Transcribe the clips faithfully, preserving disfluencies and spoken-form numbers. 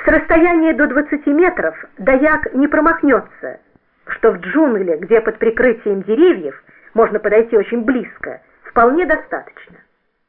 С расстояния до двадцати метров даяк не промахнется, что в джунгле, где под прикрытием деревьев можно подойти очень близко, вполне достаточно.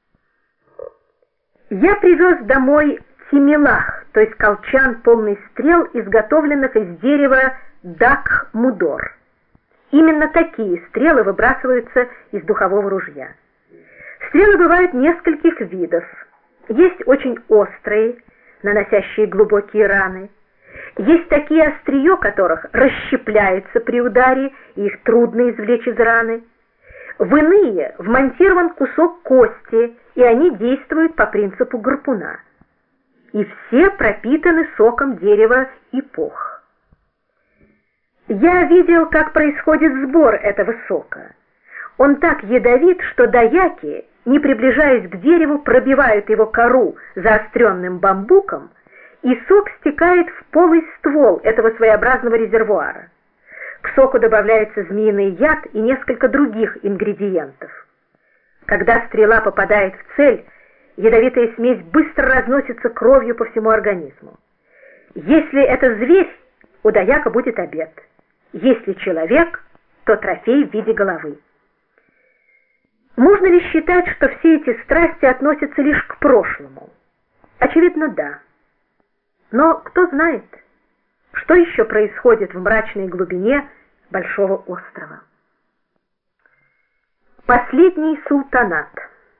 Я привез домой тимилах, то есть колчан, полный стрел, изготовленных из дерева дакх-мудор. Именно такие стрелы выбрасываются из духового ружья. Стрелы бывают нескольких видов. Есть очень острые, наносящие глубокие раны. Есть такие, острие которых расщепляется при ударе, и их трудно извлечь из раны. В иные вмонтирован кусок кости, и они действуют по принципу гарпуна. И все пропитаны соком дерева ипох. Я видел, как происходит сбор этого сока. Он так ядовит, что даяки, не приближаясь к дереву, пробивают его кору заостренным бамбуком, и сок стекает в полый ствол этого своеобразного резервуара. К соку добавляется змеиный яд и несколько других ингредиентов. Когда стрела попадает в цель, ядовитая смесь быстро разносится кровью по всему организму. Если это зверь, у даяка будет обед. Если человек, то трофей в виде головы. Можно ли считать, что все эти страсти относятся лишь к прошлому? Очевидно, да. Но кто знает, что еще происходит в мрачной глубине большого острова. Последний султанат.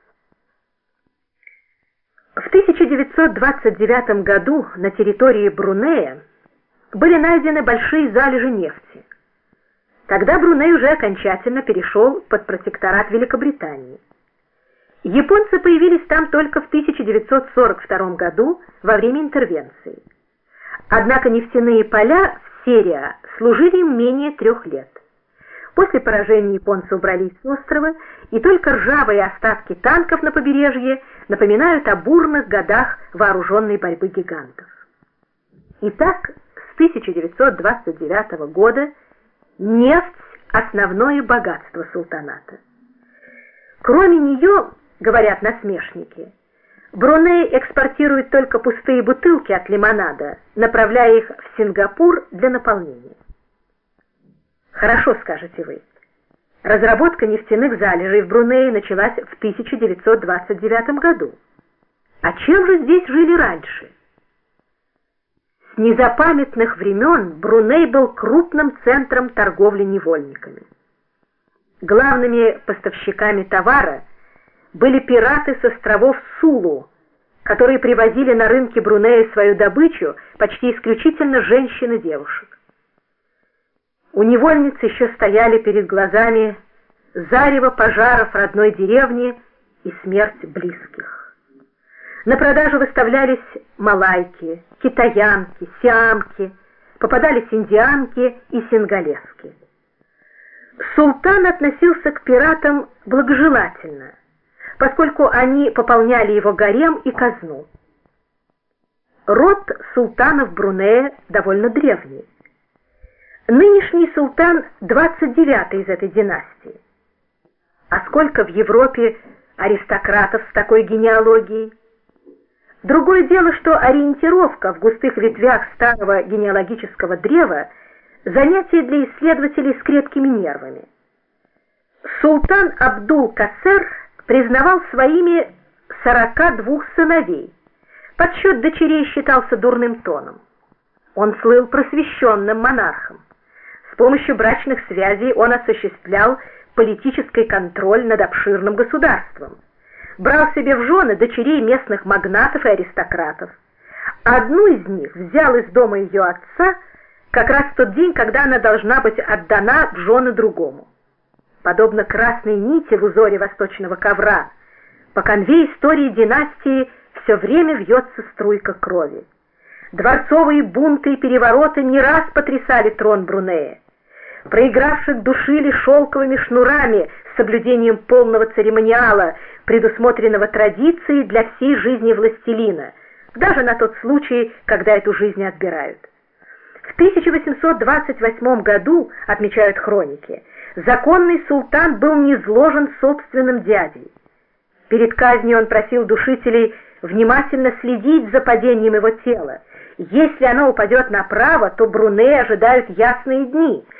В тысяча девятьсот двадцать девятом году на территории Брунея были найдены большие залежи нефти. Тогда Бруней уже окончательно перешел под протекторат Великобритании. Японцы появились там только в тысяча девятьсот сорок втором году во время интервенции. Однако нефтяные поля в Серия служили им менее трех лет. После поражения японцы убрались с острова, и только ржавые остатки танков на побережье напоминают о бурных годах вооруженной борьбы гигантов. Итак, с тысяча девятьсот двадцать девятого года нефть – основное богатство султаната. Кроме нее, говорят насмешники, Бруней экспортирует только пустые бутылки от лимонада, направляя их в Сингапур для наполнения. Хорошо, скажете вы. Разработка нефтяных залежей в Брунее началась в тысяча девятьсот двадцать девятом году. А чем же здесь жили раньше? С незапамятных времен Бруней был крупным центром торговли невольниками. Главными поставщиками товара были пираты с островов Сулу, которые привозили на рынки Брунея свою добычу, почти исключительно женщин и девушек. У невольниц еще стояли перед глазами зарево пожаров родной деревни и смерть близких. На продажу выставлялись малайки, китаянки, сиамки, попадались индианки и сингалески. Султан относился к пиратам благожелательно, поскольку они пополняли его гарем и казну. Род султанов Брунея довольно древний. Нынешний султан двадцать девятый из этой династии. А сколько в Европе аристократов с такой генеалогией? Другое дело, что ориентировка в густых ветвях старого генеалогического древа – занятие для исследователей с крепкими нервами. Султан Абдул-Касер признавал своими сорока двух сыновей. Подсчет дочерей считался дурным тоном. Он слыл просвещенным монархом. С помощью брачных связей он осуществлял политический контроль над обширным государством. Брал себе в жены дочерей местных магнатов и аристократов. Одну из них взял из дома ее отца как раз в тот день, когда она должна быть отдана в жены другому. Подобно красной нити в узоре восточного ковра, по конве истории династии все время вьется струйка крови. Дворцовые бунты и перевороты не раз потрясали трон Брунея. Проигравших душили шелковыми шнурами с соблюдением полного церемониала, предусмотренного традицией для всей жизни властелина, даже на тот случай, когда эту жизнь отбирают. В тысяча восемьсот двадцать восьмом году, отмечают хроники, законный султан был низложен собственным дядей. Перед казнью он просил душителей внимательно следить за падением его тела. Если оно упадет направо, то Брунея ожидают ясные дни.